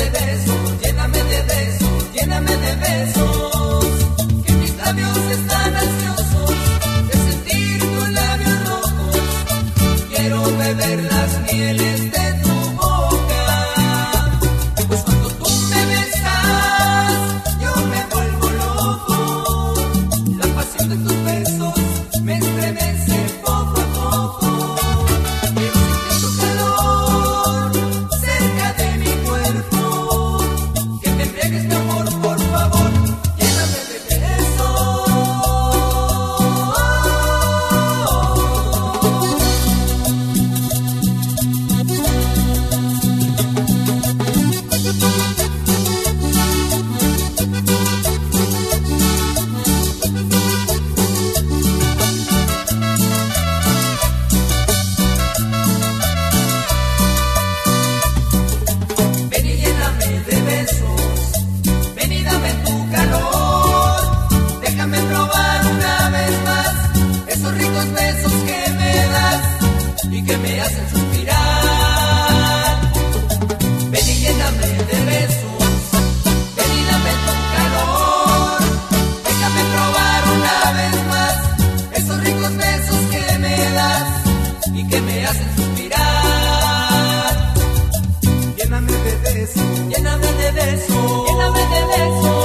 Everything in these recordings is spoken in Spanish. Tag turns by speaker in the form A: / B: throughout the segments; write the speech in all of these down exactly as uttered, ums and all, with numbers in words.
A: de besos, lléname de besos, lléname de besos. Que mis labios están ansiosos de sentir tus labios rojos. Quiero beber las mieles de tu boca. Pues cuando tú me besas, yo me vuelvo loco. La pasión de tus besos me estremece poco a poco. Quiero sentir tu calor cerca de mi cuerpo. Que me embriagues, mi amor, por favor. Lléname de besos. Ven y lléname de besos, ven y dame tu calor. Déjame probar una vez más esos ricos besos que me das y que me hacen suspirar. Ven y lléname de besos, ven y dame tu calor. Déjame probar una vez más esos ricos besos que me das y que me hacen suspirar. Lléname de besos, lléname de besos, lléname de besos.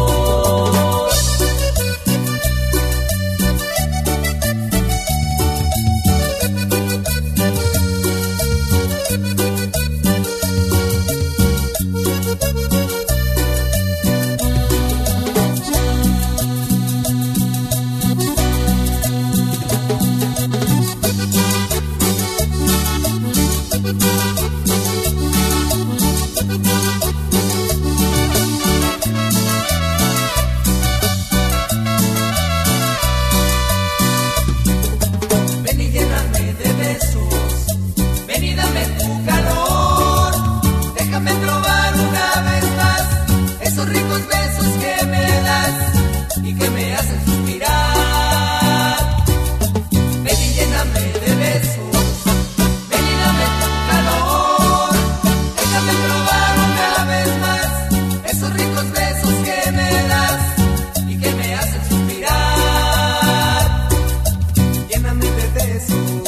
A: Ven y lléname de besos, ven y dame tu calor. Déjame probar una vez más esos ricos besos que me das y que me hacen suspirar. Ven y lléname de besos, ven y dame tu calor. Déjame probar una vez más esos ricos besos que me das y que me hacen suspirar. Lléname de besos.